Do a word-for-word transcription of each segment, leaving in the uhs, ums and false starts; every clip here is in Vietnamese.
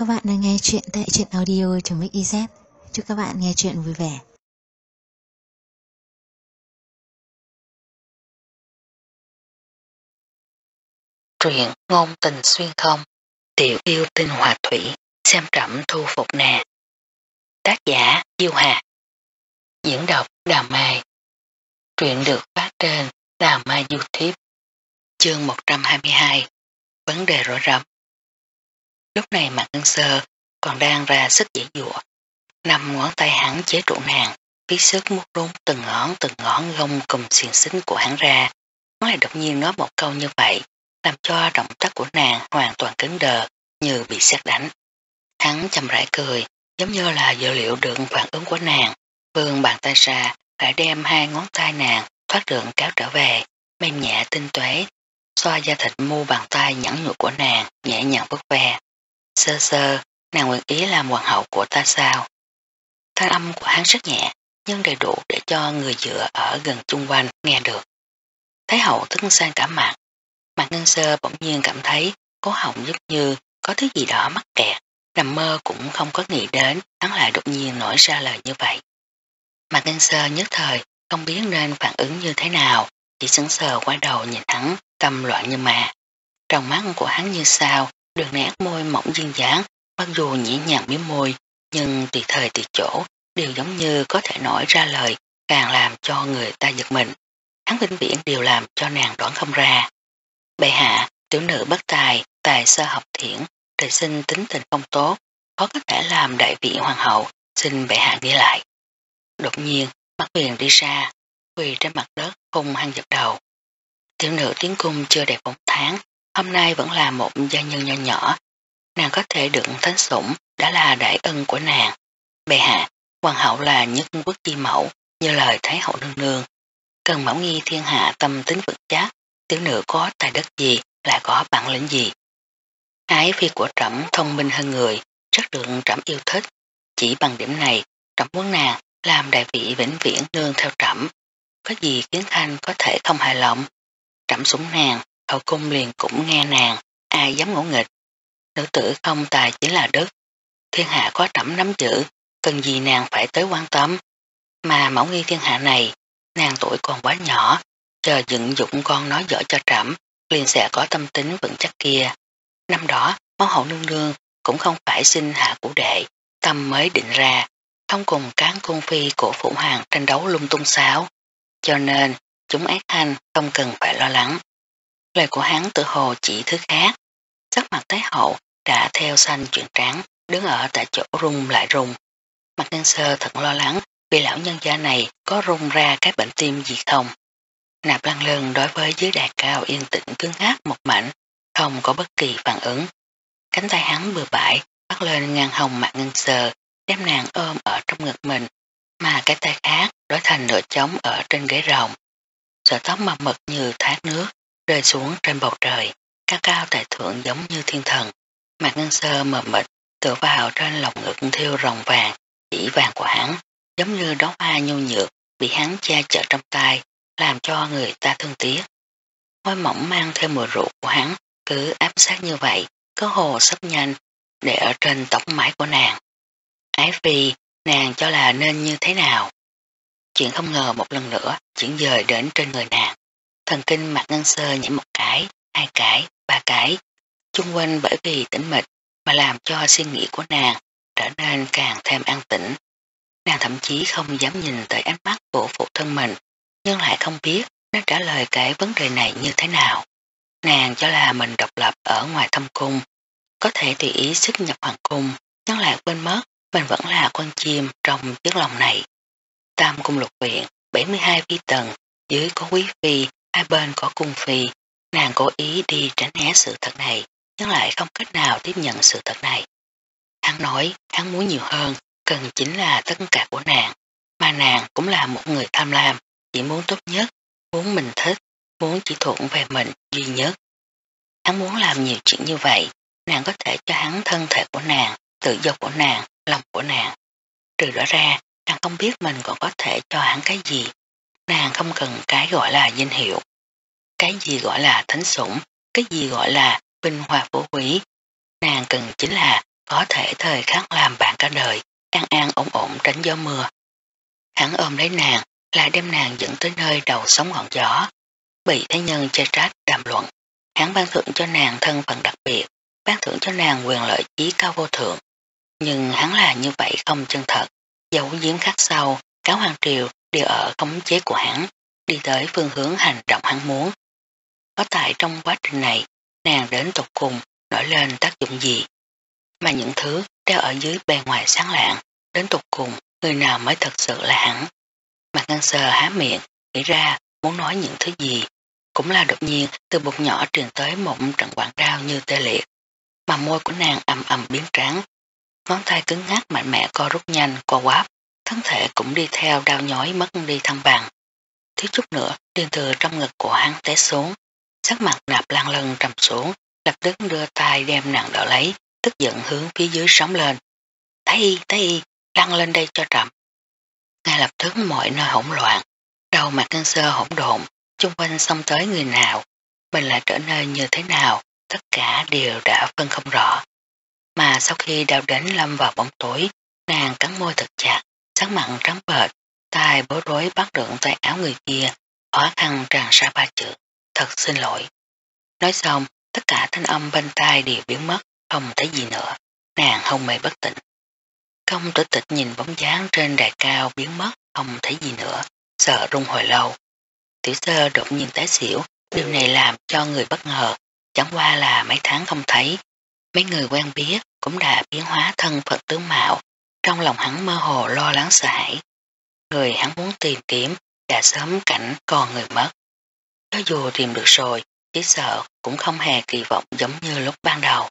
các bạn đang nghe chuyện tại truyện audio.mixyz. Chúc các bạn nghe chuyện vui vẻ. Truyện ngôn tình xuyên không, tiểu yêu tinh hòa thủy, xem trẫm thu phục nàng. Tác giả Diêu Hà. Diễn đọc Đào Mai. Truyện được phát trên Đào Mai YouTube. Chương một trăm hai mươi hai. Vấn đề rối rắm. Lúc này Mạc Ngân Sơ còn đang ra sức dễ dụa. Năm ngón tay hắn chế trụ nàng, phí sức mút rún từng ngón từng ngón gông cùng xiềng xính của hắn ra. Nó lại đột nhiên nói một câu như vậy, làm cho động tác của nàng hoàn toàn cứng đờ, như bị sét đánh. Hắn chậm rãi cười, giống như là dự liệu được phản ứng của nàng, vươn bàn tay ra, phải đem hai ngón tay nàng thoát đường kéo trở về, mềm nhẹ tinh tuế, xoa da thịt mu bàn tay nhẵn nhụi của nàng, nhẹ nhàng vuốt ve. Sơ sơ, nàng nguyện ý làm hoàng hậu của ta sao? Thanh âm của hắn rất nhẹ, nhưng đầy đủ để cho người dựa ở gần chung quanh nghe được. Thái hậu tức sang cả mặt. Mạc Ngân Sơ bỗng nhiên cảm thấy cố họng giống như có thứ gì đó mắc kẹt, nằm mơ cũng không có nghĩ đến hắn lại đột nhiên nổi ra lời như vậy. Mạc Ngân Sơ nhất thời không biết nên phản ứng như thế nào, chỉ sững sờ quay đầu nhìn hắn, tâm loạn như ma. Trong mắt của hắn như sao, đường nét môi mỏng duyên dáng, mặc dù nhẹ nhàng miếm môi, nhưng tùy thời tùy chỗ đều giống như có thể nói ra lời, càng làm cho người ta giật mình. Hắn vĩnh viễn đều làm cho nàng đoán không ra. Bệ hạ, tiểu nữ bất tài, tài sơ học thiển, trời sinh tính tình không tốt, khó có thể làm đại vị hoàng hậu, xin bệ hạ nghĩ lại. Đột nhiên, mắt huyền đi ra, quỳ trên mặt đất hung hăng giật đầu. Tiểu nữ tiến cung chưa đầy bốn tháng, hôm nay vẫn là một gia nhân nho nhỏ. Nàng có thể được thánh sủng đã là đại ân của nàng. Bệ hạ, hoàng hậu là nhất quốc chi mẫu, như lời Thái hậu nương nương. Cần mẫu nghi thiên hạ tâm tính vững chắc, tiểu nữ có tài đất gì, lại có bản lĩnh gì. Ái phi của trẫm thông minh hơn người, rất được trẫm yêu thích. Chỉ bằng điểm này, trẫm muốn nàng làm đại vị vĩnh viễn nương theo trẫm. Có gì Kiến Thanh có thể không hài lòng. Trẫm sủng nàng, hậu cung liền cũng nghe nàng, ai dám ngỗ nghịch. Nữ tử không tài chỉ là đức. Thiên hạ có trẫm nắm giữ, cần gì nàng phải tới quan tâm. Mà mẫu nghi thiên hạ này, nàng tuổi còn quá nhỏ, chờ dựng dụng con nói giỏi cho trẫm, liền sẽ có tâm tính vững chắc kia. Năm đó, mẫu hậu nương nương cũng không phải sinh hạ của đệ, tâm mới định ra, không cùng cán cung phi của phụ hoàng tranh đấu lung tung xáo. Cho nên, chúng ác hành không cần phải lo lắng. Lời của hắn tự hồ chỉ thứ khác. Sắc mặt Thái hậu đã theo xanh chuyển trắng, đứng ở tại chỗ rung lại rung. Mạc Ngân Sơ thật lo lắng vì lão nhân gia này có rung ra cái bệnh tim gì không. Nạp Lăng Lân đối với dưới đài cao yên tĩnh cứng ngắc một mảnh, không có bất kỳ phản ứng. Cánh tay hắn bừa bãi bắt lên ngang hông Mạc Ngân Sơ, đem nàng ôm ở trong ngực mình, mà cái tay khác đổi thành nửa trống ở trên ghế rồng. Sợi tóc màu mực như thác nước rơi xuống trên bầu trời, cao cao tại thượng giống như thiên thần. Mạc Ngân Sơ mờ mịt tựa vào trên lồng ngực thiêu rồng vàng, chỉ vàng của hắn, giống như đóa hoa nhu nhược bị hắn che chở trong tay, làm cho người ta thương tiếc. Môi mỏng mang theo mùi rượu của hắn cứ áp sát như vậy, có hồ sắp nhanh để ở trên tóc mái của nàng. Ái phi, nàng cho là nên như thế nào? Chuyện không ngờ một lần nữa chuyển dời đến trên người nàng. Thần kinh Mạc Ngân Sơ nhảy một cái, hai cái, ba cái, chung quanh bởi vì tĩnh mịch mà làm cho suy nghĩ của nàng trở nên càng thêm an tĩnh. Nàng thậm chí không dám nhìn tới ánh mắt của phụ thân mình, nhưng lại không biết nên trả lời cái vấn đề này như thế nào. Nàng cho là mình độc lập ở ngoài thâm cung, có thể tùy ý xuất nhập hoàng cung, nhưng lại quên mất mình vẫn là con chim trong chiếc lồng này. Tam cung lục viện, bảy mươi hai phi tần, dưới có quý phi, hai bên có cung phi. Nàng cố ý đi tránh né sự thật này, nhưng lại không cách nào tiếp nhận sự thật này. Hắn nói, hắn muốn nhiều hơn, cần chính là tất cả của nàng, mà nàng cũng là một người tham lam, chỉ muốn tốt nhất, muốn mình thích, muốn chỉ thuộc về mình duy nhất. Hắn muốn làm nhiều chuyện như vậy, nàng có thể cho hắn thân thể của nàng, tự do của nàng, lòng của nàng. Trừ đó ra, nàng không biết mình còn có thể cho hắn cái gì. Nàng không cần cái gọi là danh hiệu, cái gì gọi là thánh sủng, cái gì gọi là vinh hoa phú quý. Nàng cần chính là có thể thời khắc làm bạn cả đời, an an ổn ổn tránh gió mưa. Hắn ôm lấy nàng, lại đem nàng dẫn tới nơi đầu sóng ngọn gió, bị thế nhân chê trách đàm luận. Hắn ban thưởng cho nàng thân phận đặc biệt, ban thưởng cho nàng quyền lợi chí cao vô thượng. Nhưng hắn là như vậy không chân thật, dấu giếm khắc sâu, cáo hoàng triều đều ở khống chế của hắn, đi tới phương hướng hành động hắn muốn. Có tại trong quá trình này, nàng đến tục cùng nổi lên tác dụng gì? Mà những thứ đeo ở dưới bề ngoài sáng lạng, đến tục cùng người nào mới thật sự là hắn? Mạc Ngân Sơ há miệng, nghĩ ra muốn nói những thứ gì, cũng là đột nhiên từ bụng nhỏ truyền tới một trận quặn đau như tê liệt, mà môi của nàng ầm ầm biến trắng, ngón tay cứng ngắc mạnh mẽ co rút nhanh co quáp, thân thể cũng đi theo đau nhói mất đi thăng bằng. Thiếu chút nữa liền từ trong ngực của hắn té xuống, sắc mặt Nạp Lan Lân trầm xuống, lập tức đưa tay đem nàng đỡ lấy, tức giận hướng phía dưới sóng lên. Thái y, Thái y, lăn lên đây cho chậm. Ngay lập tức mọi nơi hỗn loạn, đầu Mạc Ngân Sơ hỗn độn, chung quanh xông tới người nào, mình lại trở nên như thế nào, tất cả đều đã phân không rõ. Mà sau khi đau đến lâm vào bóng tối, nàng cắn môi thật chặt, sắc mặn trắng bệch, tay bối rối bắt được tay áo người kia, khó khăn tràn ra ba chữ, thật xin lỗi. Nói xong, tất cả thanh âm bên tai đều biến mất, không thấy gì nữa, nàng hôn mê bất tỉnh. Công Tử Tịch nhìn bóng dáng trên đài cao biến mất, không thấy gì nữa, sợ run hồi lâu. Tiểu Sơ đột nhiên tái xỉu, điều này làm cho người bất ngờ, chẳng qua là mấy tháng không thấy. Mấy người quen biết cũng đã biến hóa thân phận tướng mạo, trong lòng hắn mơ hồ lo lắng sợ hãi. Người hắn muốn tìm kiếm đã sớm cảnh còn người mất. Cho dù tìm được rồi, chỉ sợ cũng không hề kỳ vọng giống như lúc ban đầu.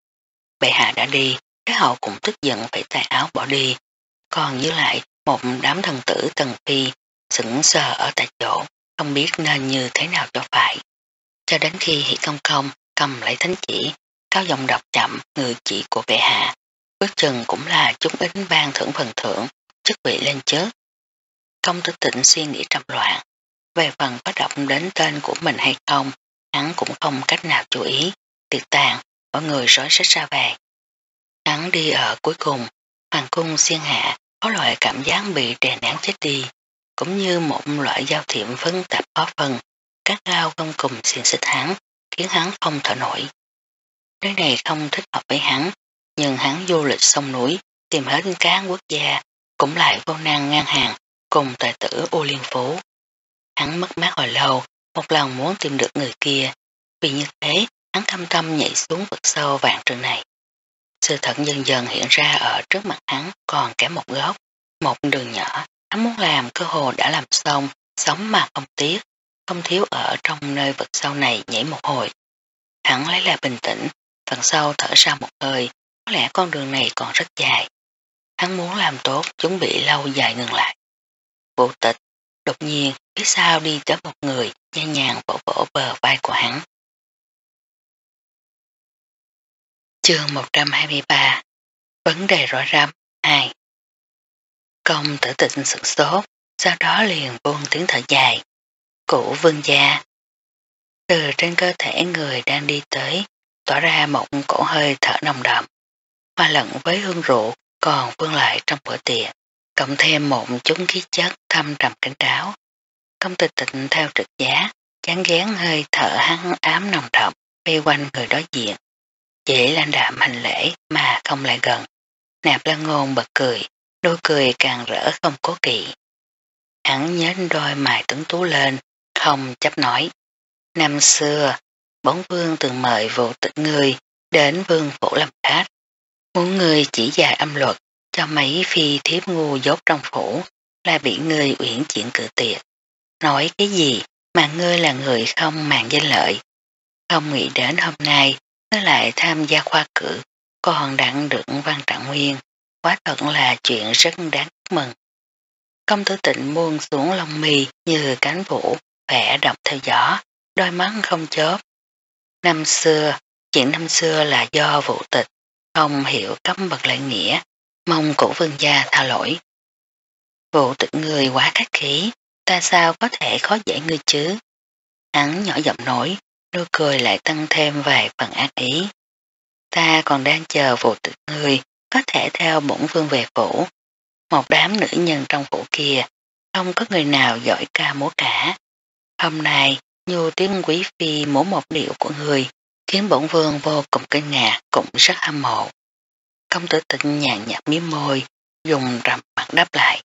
Bệ hạ đã đi, Thái hậu cũng tức giận phải tay áo bỏ đi, còn như lại một đám thần tử Tần Phi sững sờ ở tại chỗ, không biết nên như thế nào cho phải. Cho đến khi Hỷ Công Công cầm lấy thánh chỉ, cao giọng đọc chậm người chỉ của bệ hạ, bước chừng cũng là chúng ính ban thưởng phần thưởng, chức vị lên chớp. Công Tử Tịnh suy nghĩ trầm loạn, về phần có đọc đến tên của mình hay không, hắn cũng không cách nào chú ý, tiệc tàn, mọi người rối rít ra về. Hắn đi ở cuối cùng, hoàng cung xiên hạ, có loại cảm giác bị đè nén chết đi, cũng như một loại giao thiệm phức tạp khó phân, các gao không cùng xiên xích hắn, khiến hắn không thở nổi. Nơi này không thích hợp với hắn, nhưng hắn du lịch sông núi, tìm hết các quốc gia, cũng lại vô năng ngang hàng, cùng tài tử U Liên Phú. Hắn mất mát hồi lâu, một lần muốn tìm được người kia, vì như thế hắn cam tâm nhảy xuống vực sâu vạn trường này. Sự thật dần dần hiện ra ở trước mặt hắn còn kém một góc, một đường nhỏ, hắn muốn làm cơ hồ đã làm xong, sống mà không tiếc, không thiếu ở trong nơi vực sâu này nhảy một hồi. Hắn lấy lại bình tĩnh, phần sau thở ra một hơi, có lẽ con đường này còn rất dài. Hắn muốn làm tốt, chuẩn bị lâu dài ngừng lại. Vô Tịch, đột nhiên, phía sau đi tới một người, nhẹ nhàng vỗ vỗ bờ vai của hắn. Chương một trăm hai mươi ba Vấn đề rõ rắm hai. Công Tử Tịnh sửng sốt, sau đó liền buông tiếng thở dài. Cụ vương gia. Từ trên cơ thể người đang đi tới, tỏa ra một cổ hơi thở nồng đậm, hoa lẫn với hương rượu còn vương lại trong bữa tiệc, cộng thêm một chút khí chất thâm trầm cảnh cáo. Công Tử Tịnh theo trực giá, chán ghén hơi thở hắn ám nồng đậm, vây quanh người đối diện. Chỉ lãnh đạm hành lễ mà không lại gần. Nạp Lan Ngôn bật cười, đôi cười càng rỡ không cố kỵ. Hắn nhếch đôi mày tuấn tú lên, không chấp nói. Năm xưa, bóng vương từng mời Vô Tịch ngươi đến vương phủ làm khách. Muốn ngươi chỉ dạy âm luật cho mấy phi thiếp ngu dốt trong phủ, là bị ngươi uyển chuyển cự tuyệt. Nói cái gì mà ngươi là người không màng danh lợi. Không nghĩ đến hôm nay ngươi lại tham gia khoa cử, còn đặng được văn trạng nguyên, quá thật là chuyện rất đáng mừng. Công Tử Tịnh buông xuống lông mi như cánh vũ, vẻ độc theo gió, đôi mắt không chớp. Năm xưa, chuyện năm xưa là do Vụ Tịch, không hiểu cấm bậc lễ nghĩa, mong cụ vương gia tha lỗi. Vụ Tịch người quá khách khí, ta sao có thể khó dễ ngươi chứ? Hắn nhỏ giọng nói, đôi cười lại tăng thêm vài phần ác ý. Ta còn đang chờ phụ tử ngươi có thể theo bổn vương về phủ. Một đám nữ nhân trong phủ kia, không có người nào giỏi ca múa cả. Hôm nay, Nhu tiếng quý phi múa một điệu của người, khiến bổn vương vô cùng kinh ngạc, cũng rất hâm mộ. Công tử Tịnh nhàn nhạt miếm môi, dùng trầm mặt đáp lại.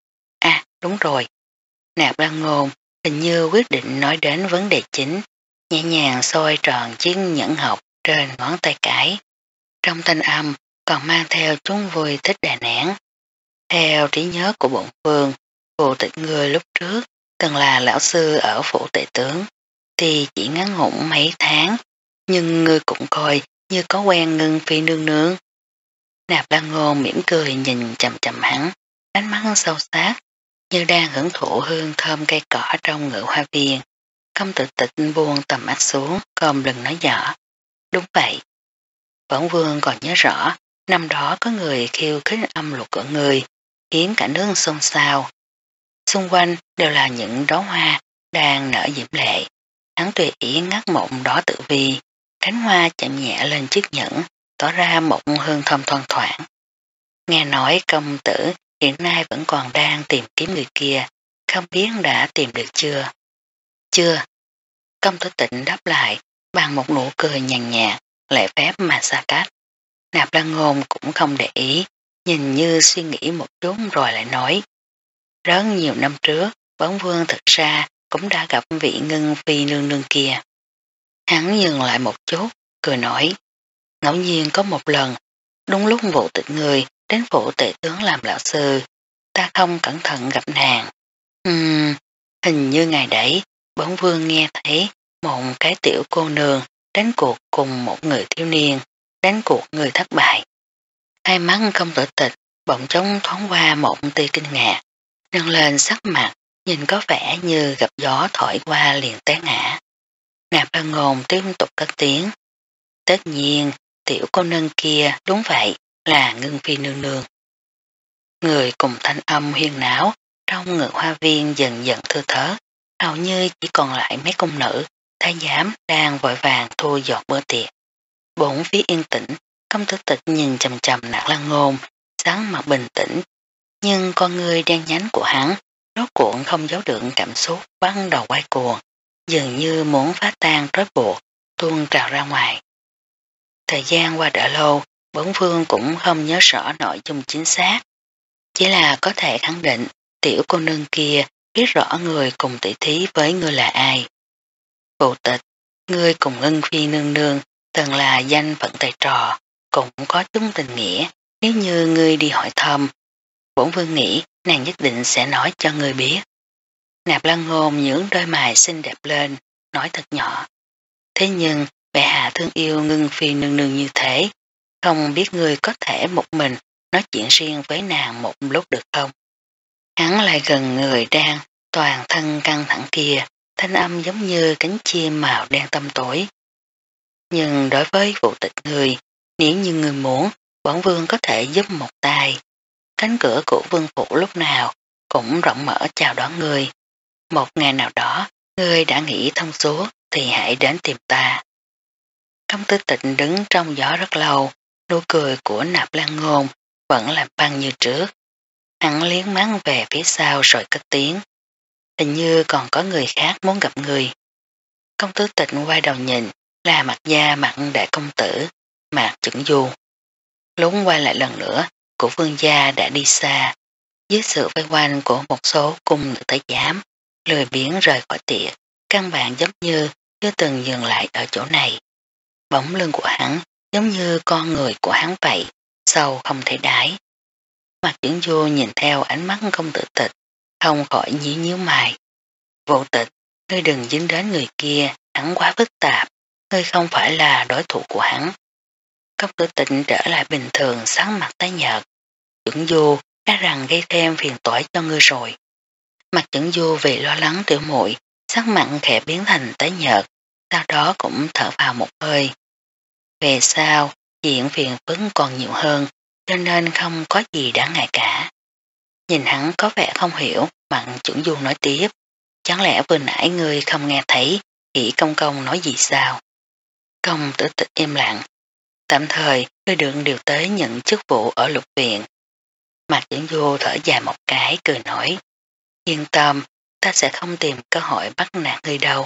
À, đúng rồi. Nạp Lan Ngôn hình như quyết định nói đến vấn đề chính, nhẹ nhàng xoay tròn chiếc nhẫn ngọc trên ngón tay cái. Trong thanh âm còn mang theo chúng vui thích đà nén. Theo trí nhớ của bổn vương, phụ tịch người lúc trước từng là lão sư ở phủ tể tướng, thì chỉ ngắn ngủn mấy tháng, nhưng ngươi cũng coi như có quen Ngân Phi nương nương. Nạp Lan Ngôn mỉm cười nhìn chầm chầm hắn, ánh mắt sâu sắc, như đang hưởng thụ hương thơm cây cỏ trong ngự hoa viên. Công tử Tịch buông tầm mắt xuống, không đừng nói nhỏ. Đúng vậy. Bổn vương còn nhớ rõ, năm đó có người khiêu khích âm luật của người, khiến cả nước xôn xao. Xung quanh đều là những đóa hoa đang nở diễm lệ. Hắn tùy ý ngắt mộng đỏ tự vi, cánh hoa chạm nhẹ lên chiếc nhẫn, tỏ ra một hương thơm thoang thoảng. Nghe nói công tử hiện nay vẫn còn đang tìm kiếm người kia, không biết đã tìm được chưa? Chưa. Công tử Tịnh đáp lại bằng một nụ cười nhàn nhạt, lệ phép mà xa cách. Nạp Lan Ngôn cũng không để ý, nhìn như suy nghĩ một chút rồi lại nói. Rất nhiều năm trước, bổn vương thực ra cũng đã gặp vị Ngân Phi nương nương kia. Hắn dừng lại một chút, cười nói. Ngẫu nhiên có một lần, đúng lúc vụ tịch người đến phủ tể tướng làm lão sư, ta không cẩn thận gặp nàng. Ừm, hình như ngày đấy, bổn vương nghe thấy một cái tiểu cô nương đánh cuộc cùng một người thiếu niên, đánh cuộc người thất bại. Hai mắt công tử Tịch bỗng trống thoáng qua một tia kinh ngạc, nâng lên sắc mặt, nhìn có vẻ như gặp gió thổi qua liền té ngã. Nạp Lan Ngôn tiếp tục cất tiếng. Tất nhiên, tiểu cô nương kia đúng vậy là Ngân Phi nương nương. Người cùng thanh âm huyên náo trong ngự hoa viên dần dần thưa thớ, hầu như chỉ còn lại mấy cung nữ, thái giám đang vội vàng thu dọn bữa tiệc. Bốn phía yên tĩnh, công tử Tịch nhìn chầm chầm Nạp Lan Ngôn, sáng mặt bình tĩnh, nhưng con người đen nhánh của hắn rốt cuộn không giấu được cảm xúc bắt đầu quay cuồng, dường như muốn phá tan trói buộc, tuôn trào ra ngoài. Thời gian qua đã lâu, bổn vương cũng không nhớ rõ nội dung chính xác, chỉ là có thể khẳng định tiểu cô nương kia biết rõ người cùng tỷ thí với ngươi là ai. Phụ tịch, ngươi cùng Ngân Phi nương nương từng là danh phận thầy trò, cũng có chung tình nghĩa, nếu như ngươi đi hỏi thăm, bổn vương nghĩ nàng nhất định sẽ nói cho ngươi biết. Nạp Lan Ngôn những đôi mày xinh đẹp lên, nói thật nhỏ. Thế nhưng, bệ hạ thương yêu Ngân Phi nương nương như thế, không biết ngươi có thể một mình nói chuyện riêng với nàng một lúc được không? Hắn lại gần người đang toàn thân căng thẳng kia, thanh âm giống như cánh chim màu đen tăm tối. Nhưng đối với vụ tịch người, nếu như người muốn, bổn vương có thể giúp một tay. Cánh cửa của vương phủ lúc nào cũng rộng mở chào đón người. Một ngày nào đó, ngươi đã nghĩ thông suốt thì hãy đến tìm ta. Công tử Tịnh đứng trong gió rất lâu, nụ cười của Nạp Lan Ngôn vẫn làm băng như trước. Hắn liếng mắt về phía sau rồi cất tiếng. Hình như còn có người khác muốn gặp người. Công tử Tịnh quay đầu nhìn là Mạc Gia Mạc đại công tử, Mạc Chuẩn Du. Lúc quay lại lần nữa, của vương gia đã đi xa, dưới sự vây quanh của một số cung nữ thái giám, lười biếng rời khỏi tiệc, căn bản giống như chưa từng dừng lại ở chỗ này. Bóng lưng của hắn giống như con người của hắn vậy, sâu không thể đáy. Mạc Chuẩn Du nhìn theo ánh mắt công tử Tịch, không khỏi nhíu nhíu mày. Vô Tịch, ngươi đừng dính đến người kia, hắn quá phức tạp, ngươi không phải là đối thủ của hắn. Công tử Tịch trở lại bình thường sáng mặt tái nhợt. Chuẩn Du đã rằng gây thêm phiền toái cho ngươi rồi. Mặt Chuẩn Du vì lo lắng tiểu muội, sắc mặn khẽ biến thành tái nhợt, sau đó cũng thở vào một hơi. Về sau, chuyện phiền phức còn nhiều hơn, cho nên không có gì đáng ngại cả. Nhìn hắn có vẻ không hiểu, Mặn Chuẩn Du nói tiếp, chẳng lẽ vừa nãy ngươi không nghe thấy Kỷ công công nói gì sao? Công tử Tịch im lặng. tạm thời tôi được điều tới nhận chức vụ ở lục viện. Mạc Dẫn Du thở dài một cái cười nói, yên tâm, ta sẽ không tìm cơ hội bắt nạt ngươi đâu.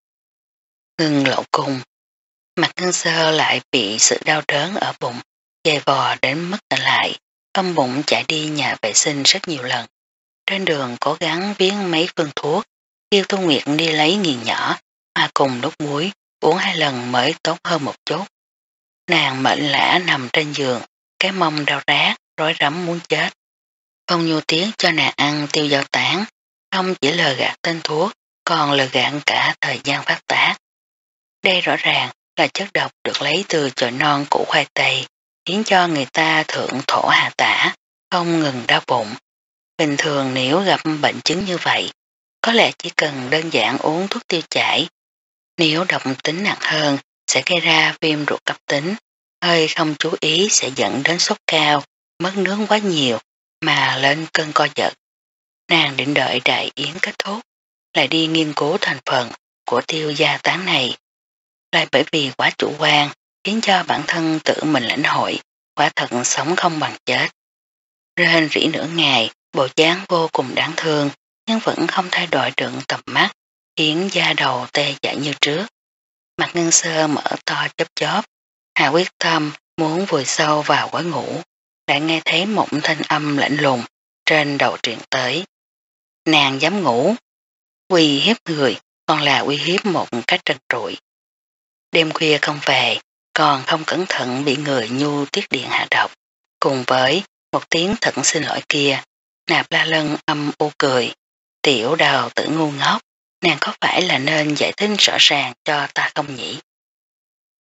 Ngưng lộ cung, Mạc Ngân Sơ lại bị sự đau đớn ở bụng, dày vò đến mức tỉnh lại, ôm bụng chạy đi nhà vệ sinh rất nhiều lần. Trên đường cố gắng viếng mấy phương thuốc, kêu Thu Nguyệt đi lấy nghiền nhỏ, mà cùng đốt muối, uống hai lần mới tốt hơn một chút. Nàng mệnh lã nằm trên giường, cái mông đau rát, rối rắm muốn chết. Phong Nhu Tiết cho nàng ăn tiêu dao tán, không chỉ lờ gạt tên thuốc, còn lờ gạt cả thời gian phát tác. Đây rõ ràng là chất độc được lấy từ chồi non củ khoai tây, khiến cho người ta thượng thổ hạ tả, không ngừng đau bụng. Bình thường nếu gặp bệnh chứng như vậy, có lẽ chỉ cần đơn giản uống thuốc tiêu chảy. Nếu độc tính nặng hơn, sẽ gây ra viêm ruột cấp tính, hơi không chú ý sẽ dẫn đến sốt cao, mất nước quá nhiều, mà lên cơn co giật. Nàng định đợi đại yến kết thúc, lại đi nghiên cứu thành phần của tiêu gia tán này. Lại bởi vì quá chủ quan, khiến cho bản thân tự mình lãnh hội, quả thật sống không bằng chết. Rên rỉ nửa ngày, bộ dáng vô cùng đáng thương, nhưng vẫn không thay đổi được tầm mắt, khiến da đầu tê dại như trước. Mặt Ngân Sơ mở to chớp chớp, hà quyết tâm muốn vùi sâu vào gói ngủ, lại nghe thấy một thanh âm lạnh lùng trên đầu truyền tới. Nàng dám ngủ, uy hiếp người, còn là uy hiếp một cách trần trụi. Đêm khuya không về, còn không cẩn thận bị người Nhu Tiết Điện hạ độc, cùng với một tiếng thật xin lỗi kia, Nạp La Lân âm u cười. Tiểu Đào Tử ngu ngốc, nàng có phải là nên giải thích rõ ràng cho ta không nhỉ?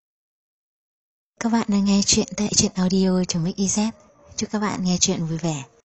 Các bạn đang nghe chuyện tại truyện audio.mix.iz. Chúc các bạn nghe chuyện vui vẻ.